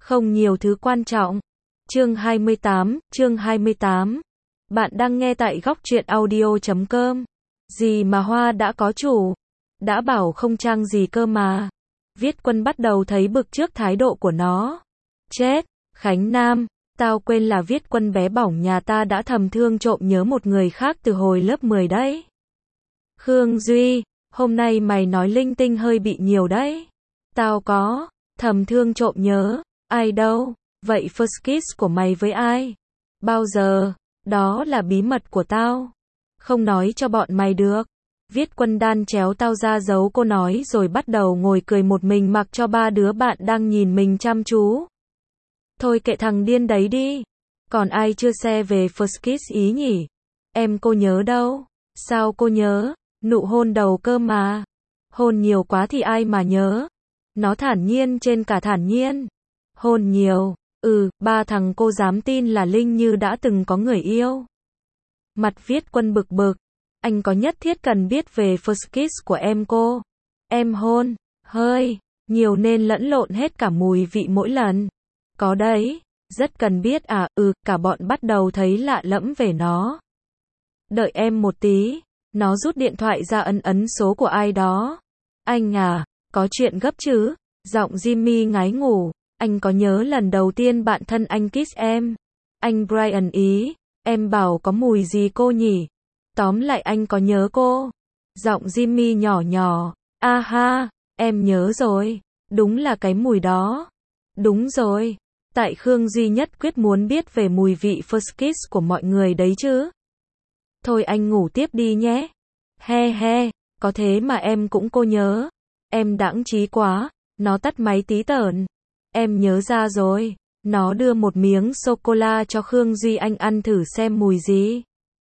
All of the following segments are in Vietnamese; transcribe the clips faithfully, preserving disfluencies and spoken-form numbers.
Không nhiều thứ quan trọng. Chương hai mươi tám, chương hai mươi tám. Bạn đang nghe tại góc truyện audio chấm com. Gì mà hoa đã có chủ. Đã bảo không trang gì cơ mà. Viết Quân bắt đầu thấy bực trước thái độ của nó. Chết, Khánh Nam, tao quên là Viết Quân bé bỏng nhà ta đã thầm thương trộm nhớ một người khác từ hồi lớp mười đấy. Khương Duy, hôm nay mày nói linh tinh hơi bị nhiều đấy. Tao có thầm thương trộm nhớ, ai đâu? Vậy first kiss của mày với ai? Bao giờ? Đó là bí mật của tao. Không nói cho bọn mày được. Viết Quân đan chéo tao ra giấu cô nói rồi bắt đầu ngồi cười một mình mặc cho ba đứa bạn đang nhìn mình chăm chú. Thôi kệ thằng điên đấy đi. Còn ai chưa xe về first kiss ý nhỉ? Em cô nhớ đâu? Sao cô nhớ? Nụ hôn đầu cơ mà. Hôn nhiều quá thì ai mà nhớ? Nó thản nhiên trên cả thản nhiên. Hôn nhiều. Ừ, ba thằng cô dám tin là Linh Như đã từng có người yêu. Mặt Viết Quân bực bực. Anh có nhất thiết cần biết về first kiss của em cô? Em hôn, hơi, nhiều nên lẫn lộn hết cả mùi vị mỗi lần. Có đấy, rất cần biết à, ừ, cả bọn bắt đầu thấy lạ lẫm về nó. Đợi em một tí, nó rút điện thoại ra ấn ấn số của ai đó. Anh à, có chuyện gấp chứ? Giọng Jimmy ngái ngủ. Anh có nhớ lần đầu tiên bạn thân anh kiss em? Anh Brian ý, em bảo có mùi gì cô nhỉ? Tóm lại anh có nhớ cô? Giọng Jimmy nhỏ nhỏ. A ha, em nhớ rồi. Đúng là cái mùi đó. Đúng rồi. Tại Khương duy nhất quyết muốn biết về mùi vị first kiss của mọi người đấy chứ. Thôi anh ngủ tiếp đi nhé. He he, có thế mà em cũng cô nhớ. Em đãng trí quá. Nó tắt máy tí tởn. Em nhớ ra rồi. Nó đưa một miếng sô-cô-la cho Khương Duy anh ăn thử xem mùi gì.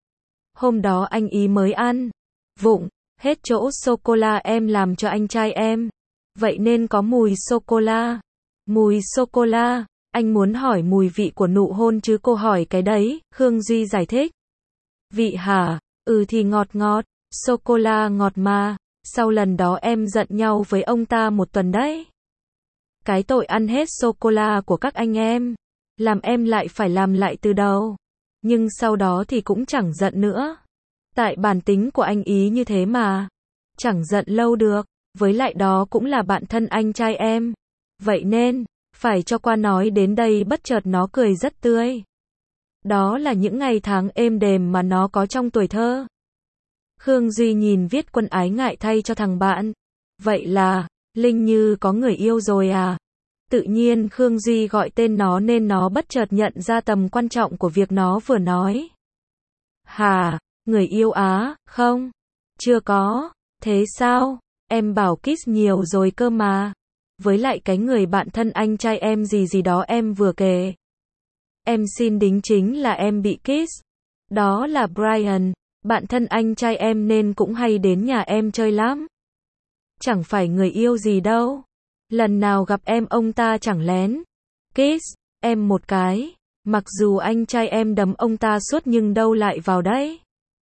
Hôm đó anh ý mới ăn. Vụng, hết chỗ sô-cô-la em làm cho anh trai em. Vậy nên có mùi sô-cô-la. Mùi sô-cô-la. Anh muốn hỏi mùi vị của nụ hôn chứ cô hỏi cái đấy, Khương Duy giải thích. Vị hả? Ừ thì ngọt ngọt, sô-cô-la ngọt mà. Sau lần đó em giận nhau với ông ta một tuần đấy. Cái tội ăn hết sô-cô-la của các anh em. Làm em lại phải làm lại từ đầu. Nhưng sau đó thì cũng chẳng giận nữa. Tại bản tính của anh ý như thế mà. Chẳng giận lâu được. Với lại đó cũng là bạn thân anh trai em. Vậy nên, phải cho qua nói đến đây bất chợt nó cười rất tươi. Đó là những ngày tháng êm đềm mà nó có trong tuổi thơ. Khương Duy nhìn Viết Quân ái ngại thay cho thằng bạn. Vậy là, Linh Như có người yêu rồi à? Tự nhiên Khương Duy gọi tên nó nên nó bất chợt nhận ra tầm quan trọng của việc nó vừa nói. Hà, người yêu á, không? Chưa có. Thế sao? Em bảo kiss nhiều rồi cơ mà. Với lại cái người bạn thân anh trai em gì gì đó em vừa kể. Em xin đính chính là em bị kiss. Đó là Brian, bạn thân anh trai em nên cũng hay đến nhà em chơi lắm. Chẳng phải người yêu gì đâu. Lần nào gặp em ông ta chẳng lén kiss em một cái. Mặc dù anh trai em đấm ông ta suốt nhưng đâu lại vào đấy.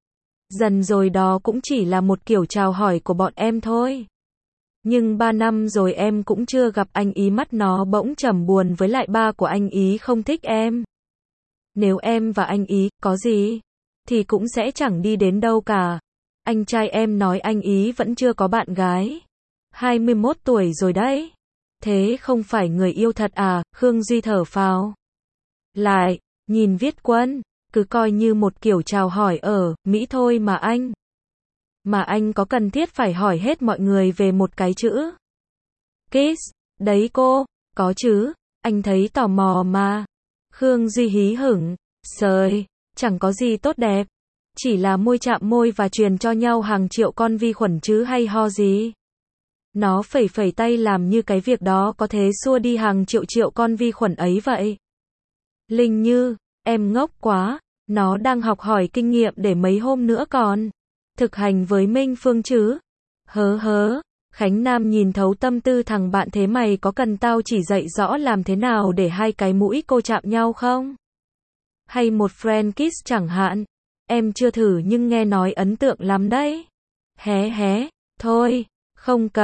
Dần rồi đó cũng chỉ là một kiểu chào hỏi của bọn em thôi. Nhưng ba năm rồi em cũng chưa gặp anh ý, mắt nó bỗng trầm buồn, với lại ba của anh ý không thích em. Nếu em và anh ý có gì thì cũng sẽ chẳng đi đến đâu cả. Anh trai em nói anh ý vẫn chưa có bạn gái. hai mươi mốt tuổi rồi đấy. Thế không phải người yêu thật à? Khương Duy thở phào. Lại, nhìn Viết Quân, cứ coi như một kiểu chào hỏi ở Mỹ thôi mà anh. Mà anh có cần thiết phải hỏi hết mọi người về một cái chữ kiss, đấy cô, có chứ, anh thấy tò mò mà. Khương Duy hí hửng, sời, chẳng có gì tốt đẹp. Chỉ là môi chạm môi và truyền cho nhau hàng triệu con vi khuẩn chứ hay ho gì. Nó phẩy phẩy tay làm như cái việc đó có thể xua đi hàng triệu triệu con vi khuẩn ấy vậy. Linh Như, em ngốc quá, nó đang học hỏi kinh nghiệm để mấy hôm nữa còn thực hành với Minh Phương chứ. Hớ hớ, Khánh Nam nhìn thấu tâm tư thằng bạn, thế mày có cần tao chỉ dạy rõ làm thế nào để hai cái mũi cô chạm nhau không? Hay một friend kiss chẳng hạn. Em chưa thử nhưng nghe nói ấn tượng lắm đấy. Hé hé, thôi, không cần,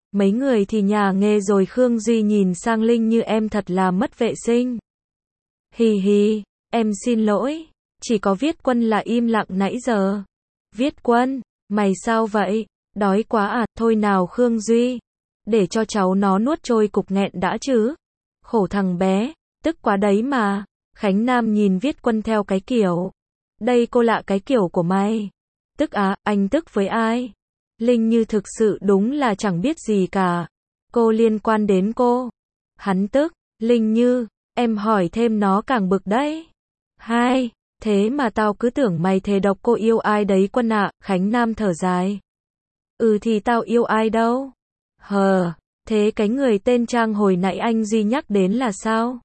Mấy người thì nhà nghề rồi. Khương Duy nhìn sang Linh Như, em thật là mất vệ sinh. Hì hì, em xin lỗi. Chỉ có Viết Quân là im lặng nãy giờ. Viết Quân, mày sao vậy? Đói quá à? Thôi nào Khương Duy, để cho cháu nó nuốt trôi cục nghẹn đã chứ. Khổ thằng bé, tức quá đấy mà. Khánh Nam nhìn Viết Quân theo cái kiểu. Đây cô lạ cái kiểu của mày. Tức á, anh tức với ai? Linh Như thực sự đúng là chẳng biết gì cả. Cô liên quan đến cô. Hắn tức. Linh Như, em hỏi thêm nó càng bực đấy. Hai, thế mà tao cứ tưởng mày thề độc cô yêu ai đấy Quân ạ. Khánh Nam thở dài. Ừ thì tao yêu ai đâu. Hờ, thế cái người tên Trang hồi nãy anh Duy nhắc đến là sao?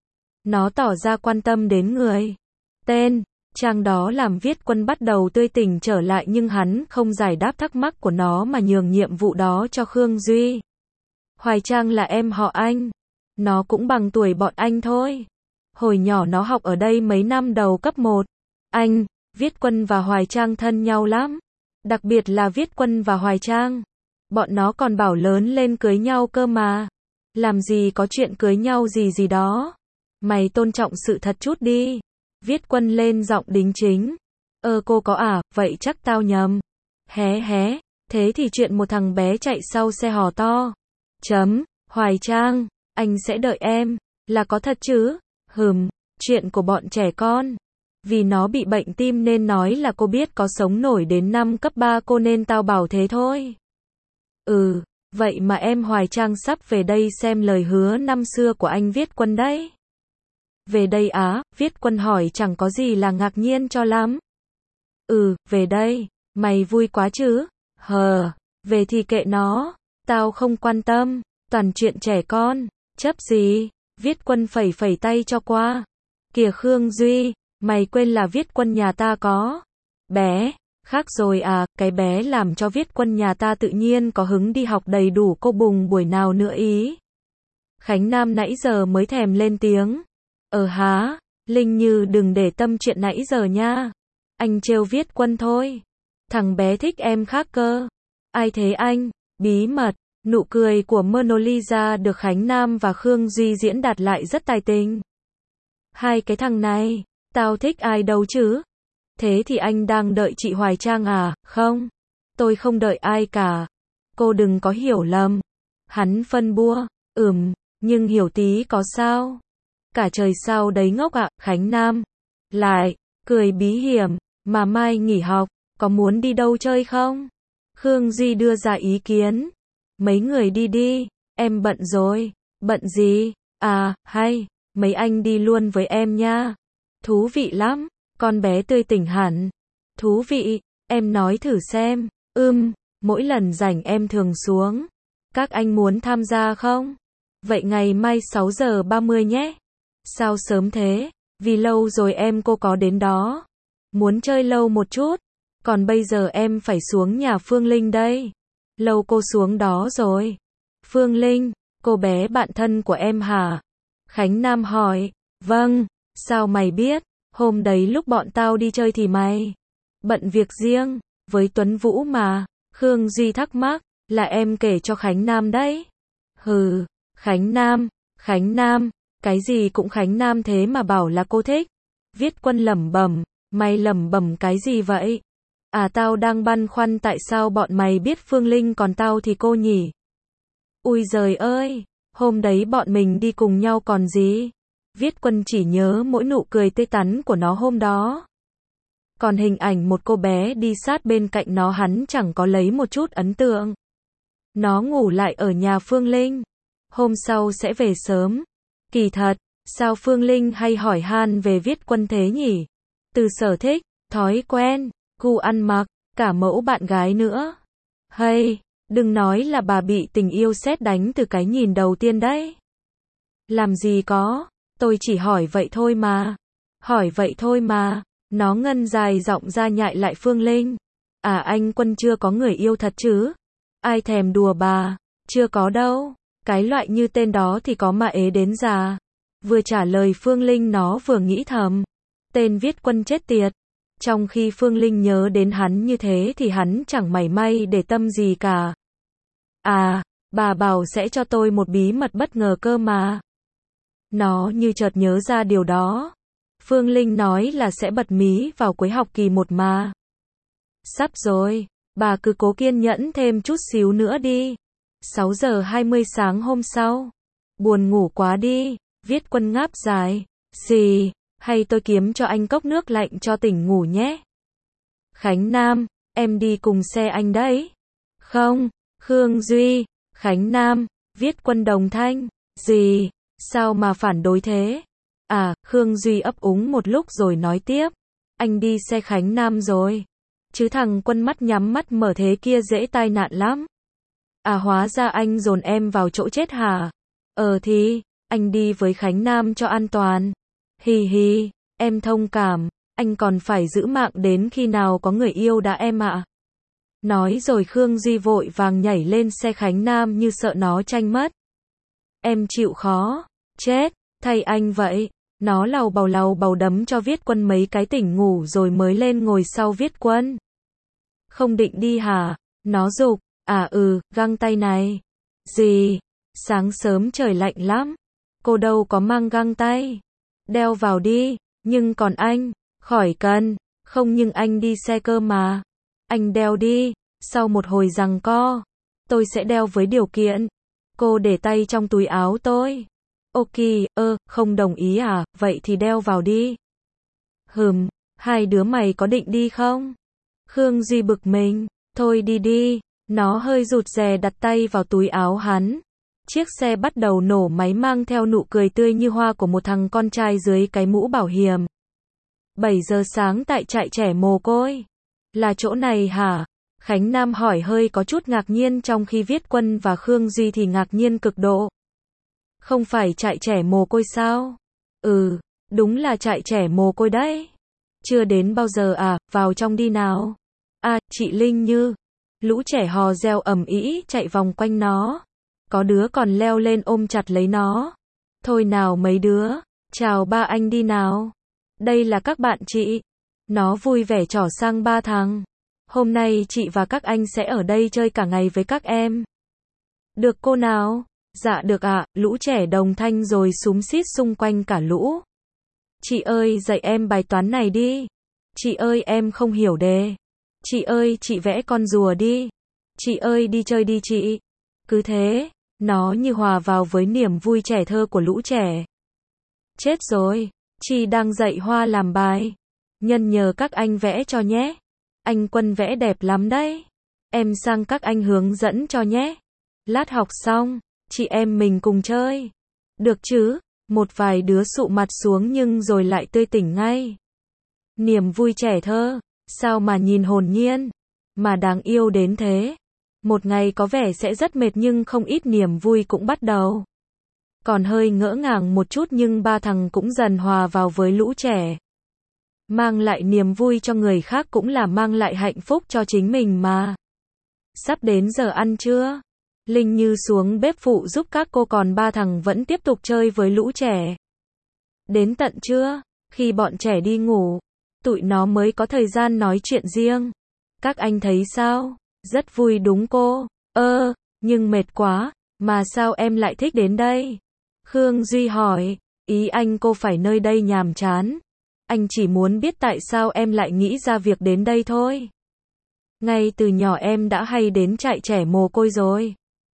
Nó tỏ ra quan tâm đến người tên Trang đó làm Viết Quân bắt đầu tươi tỉnh trở lại, nhưng hắn không giải đáp thắc mắc của nó mà nhường nhiệm vụ đó cho Khương Duy. Hoài Trang là em họ anh. Nó cũng bằng tuổi bọn anh thôi. Hồi nhỏ nó học ở đây mấy năm đầu cấp một. Anh, Viết Quân và Hoài Trang thân nhau lắm. Đặc biệt là Viết Quân và Hoài Trang. Bọn nó còn bảo lớn lên cưới nhau cơ mà. Làm gì có chuyện cưới nhau gì gì đó. Mày tôn trọng sự thật chút đi. Viết Quân lên giọng đính chính. Ơ cô có à, vậy chắc tao nhầm. Hé hé, thế thì chuyện một thằng bé chạy sau xe hò to. Chấm, Hoài Trang, anh sẽ đợi em. Là có thật chứ? Hừm, chuyện của bọn trẻ con. Vì nó bị bệnh tim nên nói là cô biết có sống nổi đến năm cấp ba cô nên tao bảo thế thôi. Ừ, vậy mà em Hoài Trang sắp về đây xem lời hứa năm xưa của anh Viết Quân đấy. Về đây á? Viết Quân hỏi chẳng có gì là ngạc nhiên cho lắm. Ừ, về đây. Mày vui quá chứ? Hờ, về thì kệ nó. Tao không quan tâm. Toàn chuyện trẻ con. Chấp gì? Viết Quân phẩy phẩy tay cho qua. Kìa Khương Duy, mày quên là Viết Quân nhà ta có bé. Khác rồi à, cái bé làm cho Viết Quân nhà ta tự nhiên có hứng đi học đầy đủ cô bùng buổi nào nữa ý. Khánh Nam nãy giờ mới thèm lên tiếng. Ờ há, Linh Như đừng để tâm chuyện nãy giờ nha. Anh trêu Viết Quân thôi. Thằng bé thích em khác cơ. Ai thế anh? Bí mật. Nụ cười của Mona Lisa được Khánh Nam và Khương Duy diễn đạt lại rất tài tình. Hai cái thằng này, tao thích ai đâu chứ? Thế thì anh đang đợi chị Hoài Trang à? Không, tôi không đợi ai cả. Cô đừng có hiểu lầm. Hắn phân bua. Ừm, nhưng hiểu tí có sao? Cả trời sao đấy ngốc ạ. Khánh Nam lại cười bí hiểm. Mà mai nghỉ học, có muốn đi đâu chơi không? Khương Duy đưa ra ý kiến. Mấy người đi đi, em bận rồi. Bận gì? À, hay, mấy anh đi luôn với em nha. Thú vị lắm, con bé tươi tỉnh hẳn. Thú vị, em nói thử xem. Ừm, mỗi lần rảnh em thường xuống. Các anh muốn tham gia không? Vậy ngày mai sáu giờ ba mươi nhé. Sao sớm thế? Vì lâu rồi em cô có đến đó. Muốn chơi lâu một chút. Còn bây giờ em phải xuống nhà Phương Linh đây. Lâu cô xuống đó rồi. Phương Linh, cô bé bạn thân của em hả? Khánh Nam hỏi. Vâng, sao mày biết? Hôm đấy lúc bọn tao đi chơi thì mày bận việc riêng với Tuấn Vũ mà. Khương Duy thắc mắc. Là em kể cho Khánh Nam đấy. Hừ, Khánh Nam, Khánh Nam, cái gì cũng Khánh Nam thế mà bảo là cô thích. Viết Quân lẩm bẩm. Mày lẩm bẩm cái gì vậy? À tao đang băn khoăn tại sao bọn mày biết Phương Linh còn tao thì cô nhỉ? Ui giời ơi, hôm đấy bọn mình đi cùng nhau còn gì? Viết Quân chỉ nhớ mỗi nụ cười tươi tắn của nó hôm đó. Còn hình ảnh một cô bé đi sát bên cạnh nó hắn chẳng có lấy một chút ấn tượng. Nó ngủ lại ở nhà Phương Linh. Hôm sau sẽ về sớm. Kỳ thật, sao Phương Linh hay hỏi han về Viết Quân thế nhỉ? Từ sở thích, thói quen, gu ăn mặc, cả mẫu bạn gái nữa. Hay, đừng nói là bà bị tình yêu sét đánh từ cái nhìn đầu tiên đấy. Làm gì có, tôi chỉ hỏi vậy thôi mà. Hỏi vậy thôi mà. Nó ngân dài giọng ra nhại lại Phương Linh. À anh Quân chưa có người yêu thật chứ? Ai thèm đùa bà, chưa có đâu. Cái loại như tên đó thì có mà ế đến già. Vừa trả lời Phương Linh nó vừa nghĩ thầm. Tên Viết Quân chết tiệt. Trong khi Phương Linh nhớ đến hắn như thế thì hắn chẳng mảy may để tâm gì cả. À, Bà bảo sẽ cho tôi một bí mật bất ngờ cơ mà. Nó như chợt nhớ ra điều đó. Phương Linh nói là sẽ bật mí vào cuối học kỳ một mà. Sắp rồi, bà cứ cố kiên nhẫn thêm chút xíu nữa đi. sáu giờ hai mươi sáng hôm sau. Buồn ngủ quá đi, Viết Quân ngáp dài. Gì, hay tôi kiếm cho anh cốc nước lạnh cho tỉnh ngủ nhé. Khánh Nam, em đi cùng xe anh đấy. Không, Khương Duy. Khánh Nam, Viết Quân đồng thanh. Gì, sao mà phản đối thế? À, Khương Duy ấp úng một lúc rồi nói tiếp. Anh đi xe Khánh Nam rồi. Chứ thằng Quân mắt nhắm mắt mở thế kia dễ tai nạn lắm. À hóa ra anh dồn em vào chỗ chết hả? Ờ thì, anh đi với Khánh Nam cho an toàn. Hì hì, em thông cảm, anh còn phải giữ mạng đến khi nào có người yêu đã em ạ. Nói rồi Khương Duy vội vàng nhảy lên xe Khánh Nam như sợ nó tranh mất. Em chịu khó, chết, thay anh vậy. Nó lầu bầu lầu bầu đấm cho Viết Quân mấy cái tỉnh ngủ rồi mới lên ngồi sau Viết Quân. Không định đi hả? Nó giục, à ừ, găng tay này. Gì? Sáng sớm trời lạnh lắm. Cô đâu có mang găng tay. Đeo vào đi, nhưng còn anh, khỏi cần, không nhưng anh đi xe cơ mà. Anh đeo đi, sau một hồi giằng co, tôi sẽ đeo với điều kiện. Cô để tay trong túi áo tôi. Ok, ơ, không đồng ý à, vậy thì đeo vào đi. Hừm, hai đứa mày có định đi không? Khương Duy bực mình, thôi đi đi, nó hơi rụt rè đặt tay vào túi áo hắn. Chiếc xe bắt đầu nổ máy mang theo nụ cười tươi như hoa của một thằng con trai dưới cái mũ bảo hiểm. bảy giờ sáng tại trại trẻ mồ côi. Là chỗ này hả? Khánh Nam hỏi hơi có chút ngạc nhiên trong khi Viết Quân và Khương Duy thì ngạc nhiên cực độ. Không phải trại trẻ mồ côi sao? Ừ, đúng là trại trẻ mồ côi đấy. Chưa đến bao giờ à, vào trong đi nào. À, chị Linh Như. Lũ trẻ hò reo ầm ĩ chạy vòng quanh nó. Có đứa còn leo lên ôm chặt lấy nó. Thôi nào mấy đứa, chào ba anh đi nào. Đây là các bạn chị. Nó vui vẻ trỏ sang ba thằng. Hôm nay chị và các anh sẽ ở đây chơi cả ngày với các em. Được cô nào? Dạ được ạ, à, lũ trẻ đồng thanh rồi xúm xít xung quanh cả lũ. Chị ơi dạy em bài toán này đi. Chị ơi em không hiểu đề. Chị ơi chị vẽ con rùa đi. Chị ơi đi chơi đi chị. Cứ thế, nó như hòa vào với niềm vui trẻ thơ của lũ trẻ. Chết rồi, chị đang dạy Hoa làm bài. Nhân nhờ các anh vẽ cho nhé. Anh Quân vẽ đẹp lắm đấy. Em sang các anh hướng dẫn cho nhé. Lát học xong, chị em mình cùng chơi. Được chứ? Một vài đứa sụ mặt xuống nhưng rồi lại tươi tỉnh ngay. Niềm vui trẻ thơ, sao mà nhìn hồn nhiên, mà đáng yêu đến thế. Một ngày có vẻ sẽ rất mệt nhưng không ít niềm vui cũng bắt đầu. Còn hơi ngỡ ngàng một chút nhưng ba thằng cũng dần hòa vào với lũ trẻ. Mang lại niềm vui cho người khác cũng là mang lại hạnh phúc cho chính mình mà. Sắp đến giờ ăn trưa. Linh Như xuống bếp phụ giúp các cô còn ba thằng vẫn tiếp tục chơi với lũ trẻ. Đến tận trưa, khi bọn trẻ đi ngủ, tụi nó mới có thời gian nói chuyện riêng. Các anh thấy sao? Rất vui đúng cô? Ơ, nhưng mệt quá, mà sao em lại thích đến đây? Khương Duy hỏi, ý anh cô phải nơi đây nhàm chán. Anh chỉ muốn biết tại sao em lại nghĩ ra việc đến đây thôi. Ngay từ nhỏ em đã hay đến trại trẻ mồ côi rồi.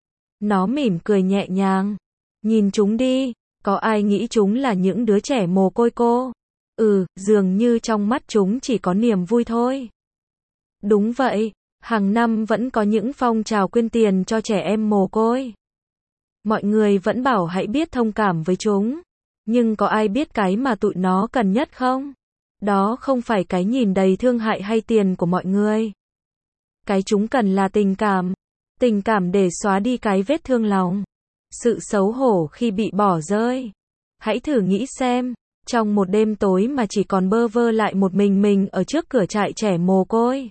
Nó mỉm cười nhẹ nhàng. Nhìn chúng đi, có ai nghĩ chúng là những đứa trẻ mồ côi cô? Ừ, dường như trong mắt chúng chỉ có niềm vui thôi. Đúng vậy, hàng năm vẫn có những phong trào quyên tiền cho trẻ em mồ côi. Mọi người vẫn bảo hãy biết thông cảm với chúng. Nhưng có ai biết cái mà tụi nó cần nhất không? Đó không phải cái nhìn đầy thương hại hay tiền của mọi người. Cái chúng cần là tình cảm. Tình cảm để xóa đi cái vết thương lòng. Sự xấu hổ khi bị bỏ rơi. Hãy thử nghĩ xem, trong một đêm tối mà chỉ còn bơ vơ lại một mình mình ở trước cửa trại trẻ mồ côi.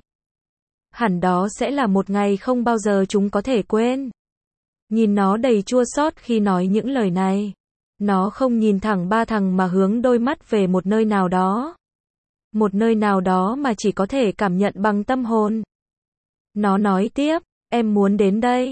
Hẳn đó sẽ là một ngày không bao giờ chúng có thể quên. Nhìn nó đầy chua xót khi nói những lời này. Nó không nhìn thẳng ba thằng mà hướng đôi mắt về một nơi nào đó. Một nơi nào đó mà chỉ có thể cảm nhận bằng tâm hồn. Nó nói tiếp, em muốn đến đây,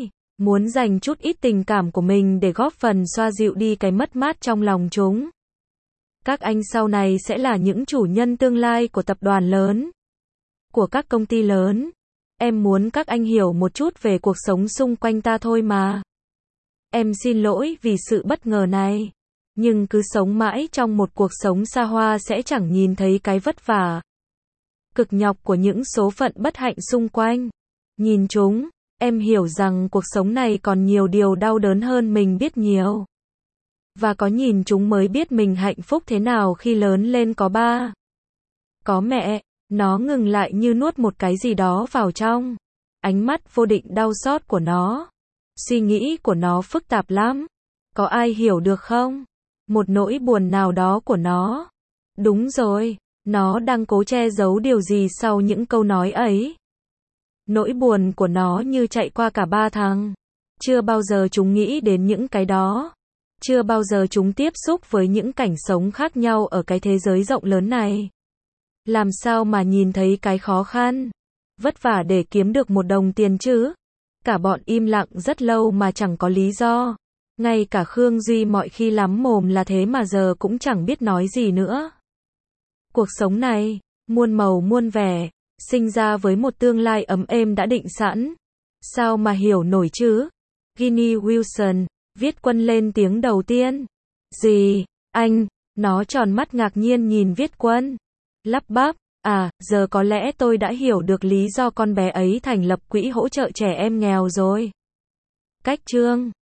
muốn dành chút ít tình cảm của mình để góp phần xoa dịu đi cái mất mát trong lòng chúng. Các anh sau này sẽ là những chủ nhân tương lai của tập đoàn lớn, của các công ty lớn. Em muốn các anh hiểu một chút về cuộc sống xung quanh ta thôi mà. Em xin lỗi vì sự bất ngờ này. Nhưng cứ sống mãi trong một cuộc sống xa hoa sẽ chẳng nhìn thấy cái vất vả, cực nhọc của những số phận bất hạnh xung quanh. Nhìn chúng, em hiểu rằng cuộc sống này còn nhiều điều đau đớn hơn mình biết nhiều. Và có nhìn chúng mới biết mình hạnh phúc thế nào khi lớn lên có ba, có mẹ. Nó ngừng lại như nuốt một cái gì đó vào trong. Ánh mắt vô định đau xót của nó. Suy nghĩ của nó phức tạp lắm. Có ai hiểu được không? Một nỗi buồn nào đó của nó. Đúng rồi, nó đang cố che giấu điều gì sau những câu nói ấy. Nỗi buồn của nó như chạy qua cả ba thằng. Chưa bao giờ chúng nghĩ đến những cái đó. Chưa bao giờ chúng tiếp xúc với những cảnh sống khác nhau ở cái thế giới rộng lớn này. Làm sao mà nhìn thấy cái khó khăn, vất vả để kiếm được một đồng tiền chứ? Cả bọn im lặng rất lâu mà chẳng có lý do. Ngay cả Khương Duy mọi khi lắm mồm là thế mà giờ cũng chẳng biết nói gì nữa. Cuộc sống này, muôn màu muôn vẻ, sinh ra với một tương lai ấm êm đã định sẵn. Sao mà hiểu nổi chứ? Ginny Wilson, Viết Quân lên tiếng đầu tiên. Gì? Anh? Nó tròn mắt ngạc nhiên nhìn Viết Quân. Lắp bắp, à, giờ có lẽ tôi đã hiểu được lý do con bé ấy thành lập quỹ hỗ trợ trẻ em nghèo rồi. Cách chương